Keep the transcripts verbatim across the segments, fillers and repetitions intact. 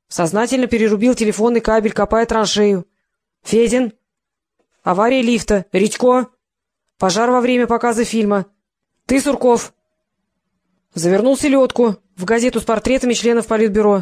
Сознательно перерубил телефонный кабель, копая траншею. Федин. Авария лифта. Редько. Пожар во время показа фильма. Ты, Сурков. Завернул селедку в газету с портретами членов Политбюро.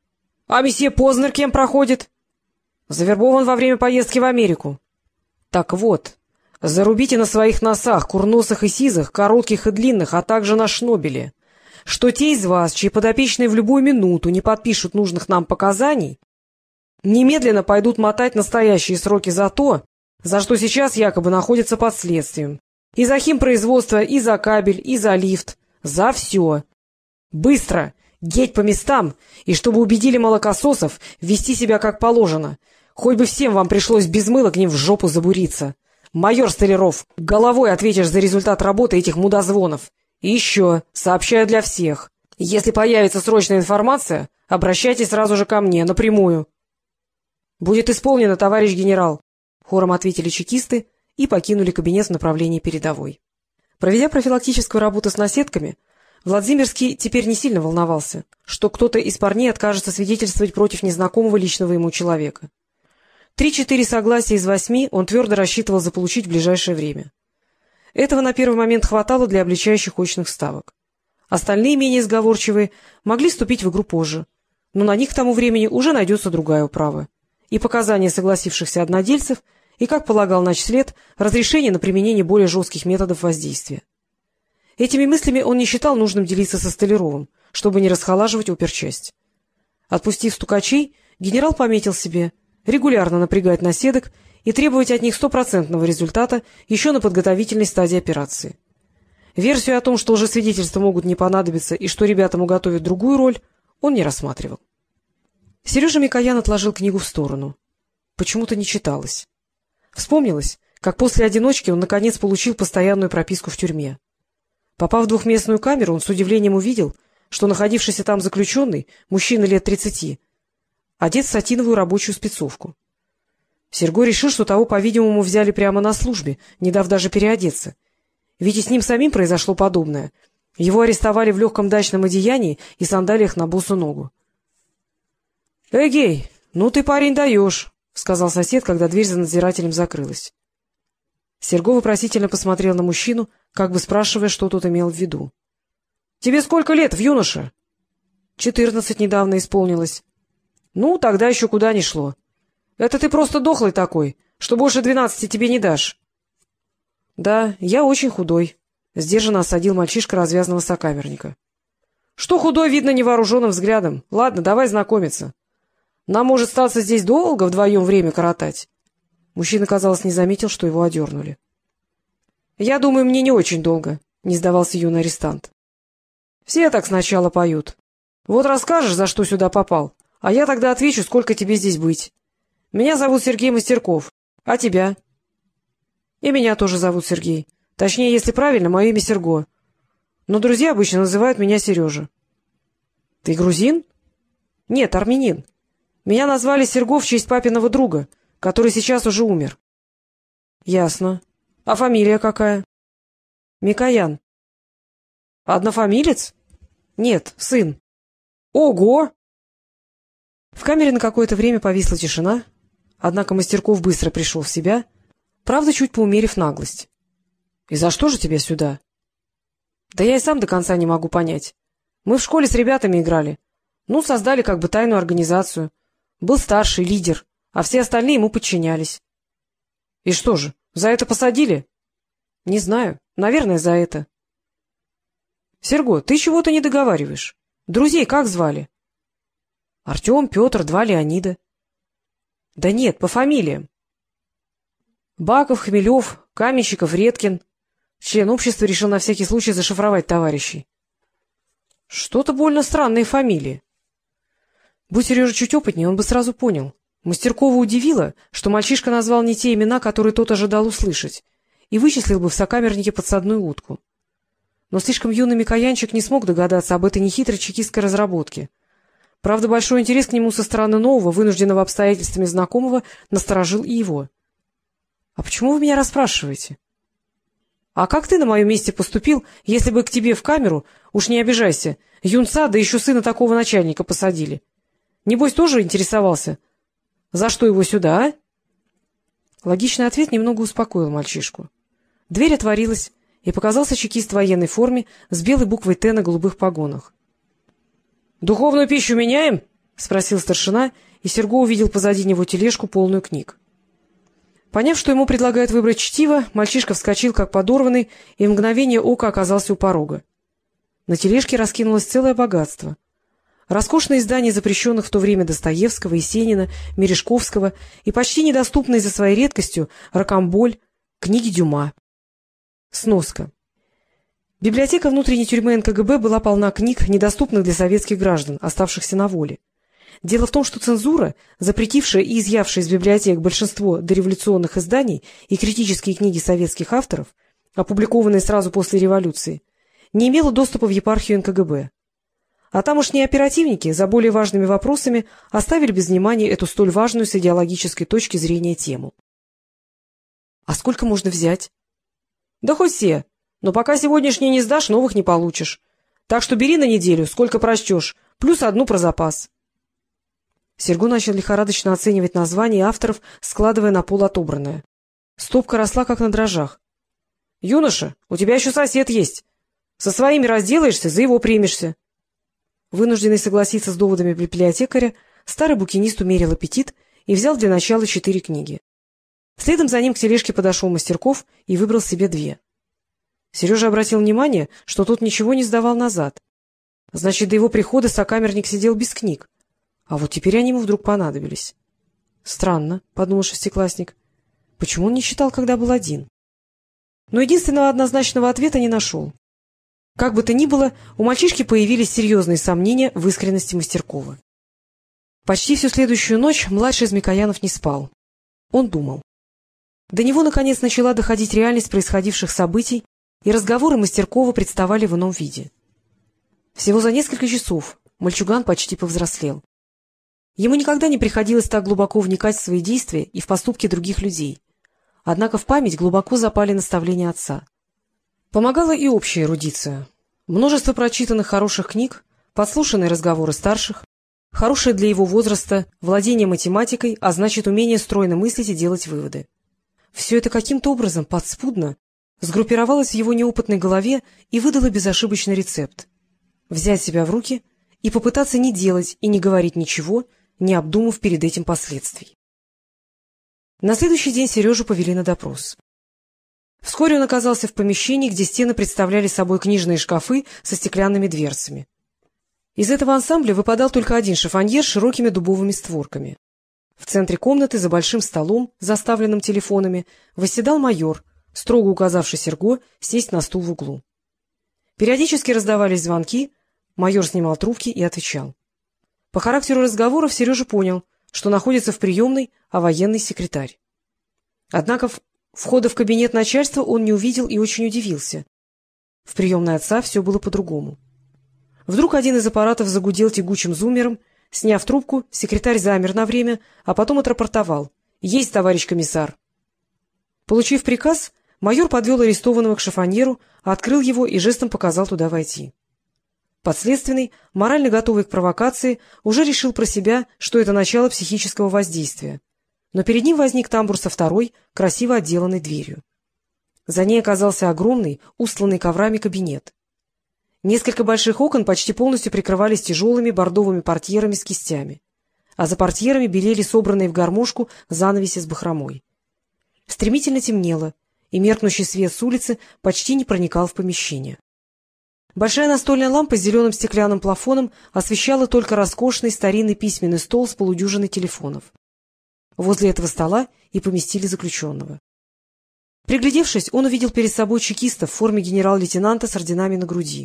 А месье Познер кем проходит? Завербован во время поездки в Америку. Так вот, зарубите на своих носах, курносых и сизых, коротких и длинных, а также на шнобеле, что те из вас, чьи подопечные в любую минуту не подпишут нужных нам показаний, немедленно пойдут мотать настоящие сроки за то, за что сейчас якобы находятся под следствием. И за химпроизводство, и за кабель, и за лифт. За все. Быстро! Геть по местам, и чтобы убедили молокососов вести себя как положено. Хоть бы всем вам пришлось без мыла к ним в жопу забуриться. Майор Столяров, головой ответишь за результат работы этих мудозвонов. И еще, сообщаю для всех. Если появится срочная информация, обращайтесь сразу же ко мне, напрямую. — Будет исполнено, товарищ генерал, — хором ответили чекисты и покинули кабинет в направлении передовой. Проведя профилактическую работу с наседками, Владимирский теперь не сильно волновался, что кто-то из парней откажется свидетельствовать против незнакомого личного ему человека. Три-четыре согласия из восьми он твердо рассчитывал заполучить в ближайшее время. Этого на первый момент хватало для обличающих очных ставок. Остальные, менее сговорчивые, могли вступить в игру позже, но на них к тому времени уже найдется другая управа. И показания согласившихся однодельцев, и, как полагал начслед, разрешение на применение более жестких методов воздействия. Этими мыслями он не считал нужным делиться со Столяровым, чтобы не расхолаживать оперчасть. Отпустив стукачей, генерал пометил себе регулярно напрягать наседок и требовать от них стопроцентного результата еще на подготовительной стадии операции. Версию о том, что лжесвидетельства могут не понадобиться и что ребятам уготовят другую роль, он не рассматривал. Сережа Микоян отложил книгу в сторону. Почему-то не читалось. Вспомнилось, как после одиночки он наконец получил постоянную прописку в тюрьме. Попав в двухместную камеру, он с удивлением увидел, что находившийся там заключенный, мужчина лет тридцати, одет в сатиновую рабочую спецовку. Серго решил, что того, по-видимому, взяли прямо на службе, не дав даже переодеться. Ведь и с ним самим произошло подобное. Его арестовали в легком дачном одеянии и сандалиях на босу ногу. — Эгей, ну ты, парень, даешь, — сказал сосед, когда дверь за надзирателем закрылась. Серго вопросительно посмотрел на мужчину, как бы спрашивая, что тот имел в виду. — Тебе сколько лет, в юноша? — Четырнадцать недавно исполнилось. — Ну, тогда еще куда ни шло. Это ты просто дохлый такой, что больше двенадцати тебе не дашь. — Да, я очень худой, — сдержанно осадил мальчишка развязного сокамерника. — Что худой, видно невооруженным взглядом. Ладно, давай знакомиться. Нам может статься здесь долго вдвоем время коротать. Мужчина, казалось, не заметил, что его одернули. — Я думаю, мне не очень долго, — не сдавался юный арестант. — Все так сначала поют. Вот расскажешь, за что сюда попал, а я тогда отвечу, сколько тебе здесь быть. Меня зовут Сергей Мастерков. А тебя? — И меня тоже зовут Сергей. Точнее, если правильно, мое имя Серго. Но друзья обычно называют меня Сережа. — Ты грузин? — Нет, армянин. Меня назвали Серго в честь папиного друга, который сейчас уже умер. — Ясно. А фамилия какая? — Микоян. — Однофамилец? — Нет, сын. — Ого! В камере на какое-то время повисла тишина, однако Мастерков быстро пришел в себя, правда, чуть поумерив наглость. — И за что же тебя сюда? — Да я и сам до конца не могу понять. Мы в школе с ребятами играли. Ну, создали как бы тайную организацию. Был старший, лидер, а все остальные ему подчинялись. — И что же, за это посадили? — Не знаю. Наверное, за это. — Серго, ты чего-то не договариваешь. Друзей как звали? — Артем, Петр, два Леонида. — Да нет, по фамилиям. — Баков, Хмелев, Каменщиков, Редкин. Член общества решил на всякий случай зашифровать товарищей. — Что-то больно странные фамилии. Будь Сережа чуть опытнее, он бы сразу понял. Мастеркова удивило, что мальчишка назвал не те имена, которые тот ожидал услышать, и вычислил бы в сокамернике подсадную утку. Но слишком юный Микоянчик не смог догадаться об этой нехитрой чекистской разработке. Правда, большой интерес к нему со стороны нового, вынужденного обстоятельствами знакомого, насторожил и его. — А почему вы меня расспрашиваете? — А как ты на моем месте поступил, если бы к тебе в камеру, уж не обижайся, юнца, да еще сына такого начальника посадили? Небось, тоже интересовался, за что его сюда, а? Логичный ответ немного успокоил мальчишку. Дверь отворилась, и показался чекист в военной форме с белой буквой «Т» на голубых погонах. — Духовную пищу меняем? — спросил старшина, и Серго увидел позади него тележку, полную книг. Поняв, что ему предлагают выбрать чтиво, мальчишка вскочил, как подорванный, и в мгновение ока оказался у порога. На тележке раскинулось целое богатство. Роскошные издания запрещенных в то время Достоевского, Есенина, Мережковского и почти недоступные за своей редкостью Рокамболь, книги Дюма. Сноска. Библиотека внутренней тюрьмы эн ка гэ бэ была полна книг, недоступных для советских граждан, оставшихся на воле. Дело в том, что цензура, запретившая и изъявшая из библиотек большинство дореволюционных изданий и критические книги советских авторов, опубликованные сразу после революции, не имела доступа в епархию эн ка гэ бэ. А тамошние оперативники за более важными вопросами оставили без внимания эту столь важную с идеологической точки зрения тему. — А сколько можно взять? — Да хоть все, но пока сегодняшние не сдашь, новых не получишь. Так что бери на неделю, сколько прочтешь, плюс одну про запас. Серго начал лихорадочно оценивать названия авторов, складывая на пол отобранное. Стопка росла, как на дрожжах. — Юноша, у тебя еще сосед есть. Со своими разделаешься, за его примешься. Вынужденный согласиться с доводами библиотекаря, старый букинист умерил аппетит и взял для начала четыре книги. Следом за ним к тележке подошел Мастерков и выбрал себе две. Сережа обратил внимание, что тот ничего не сдавал назад. Значит, до его прихода сокамерник сидел без книг. А вот теперь они ему вдруг понадобились. — Странно, — подумал шестиклассник. — Почему он не читал, когда был один? Но единственного однозначного ответа не нашел. Как бы то ни было, у мальчишки появились серьезные сомнения в искренности Мастеркова. Почти всю следующую ночь младший из Микоянов не спал. Он думал. До него, наконец, начала доходить реальность происходивших событий, и разговоры Мастеркова представали в ином виде. Всего за несколько часов мальчуган почти повзрослел. Ему никогда не приходилось так глубоко вникать в свои действия и в поступки других людей. Однако в память глубоко запали наставления отца. Помогала и общая эрудиция. Множество прочитанных хороших книг, подслушанные разговоры старших, хорошее для его возраста владение математикой, а значит, умение стройно мыслить и делать выводы. Все это каким-то образом подспудно сгруппировалось в его неопытной голове и выдало безошибочный рецепт — взять себя в руки и попытаться не делать и не говорить ничего, не обдумав перед этим последствий. На следующий день Сережу повели на допрос. Вскоре он оказался в помещении, где стены представляли собой книжные шкафы со стеклянными дверцами. Из этого ансамбля выпадал только один шифоньер с широкими дубовыми створками. В центре комнаты, за большим столом, заставленным телефонами, восседал майор, строго указавший Серго сесть на стул в углу. Периодически раздавались звонки, майор снимал трубки и отвечал. По характеру разговоров Сережа понял, что находится в приемной, а военный секретарь. Однако входа в кабинет начальства он не увидел и очень удивился. В приемной отца все было по-другому. Вдруг один из аппаратов загудел тягучим зуммером. Сняв трубку, секретарь замер на время, а потом отрапортовал. — Есть, товарищ комиссар. Получив приказ, майор подвел арестованного к шифоньеру, открыл его и жестом показал туда войти. Подследственный, морально готовый к провокации, уже решил про себя, что это начало психического воздействия. Но перед ним возник тамбур со второй, красиво отделанной дверью. За ней оказался огромный, устланный коврами кабинет. Несколько больших окон почти полностью прикрывались тяжелыми бордовыми портьерами с кистями, а за портьерами белели собранные в гармошку занавеси с бахромой. Стремительно темнело, и меркнущий свет с улицы почти не проникал в помещение. Большая настольная лампа с зеленым стеклянным плафоном освещала только роскошный старинный письменный стол с полудюжиной телефонов. Возле этого стола и поместили заключенного. Приглядевшись, он увидел перед собой чекиста в форме генерал-лейтенанта с орденами на груди.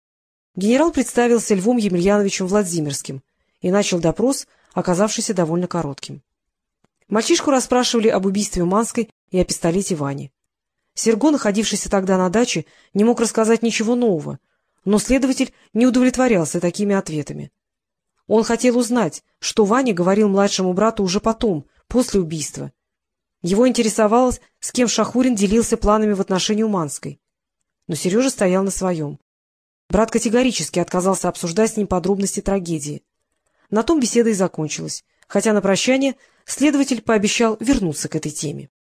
Генерал представился Львом Емельяновичем Владимирским и начал допрос, оказавшийся довольно коротким. Мальчишку расспрашивали об убийстве Уманской и о пистолете Вани. Серго, находившийся тогда на даче, не мог рассказать ничего нового, но следователь не удовлетворялся такими ответами. Он хотел узнать, что Ваня говорил младшему брату уже потом, после убийства. Его интересовало, с кем Шахурин делился планами в отношении Уманской. Но Сережа стоял на своем. Брат категорически отказался обсуждать с ним подробности трагедии. На том беседа и закончилась, хотя на прощание следователь пообещал вернуться к этой теме.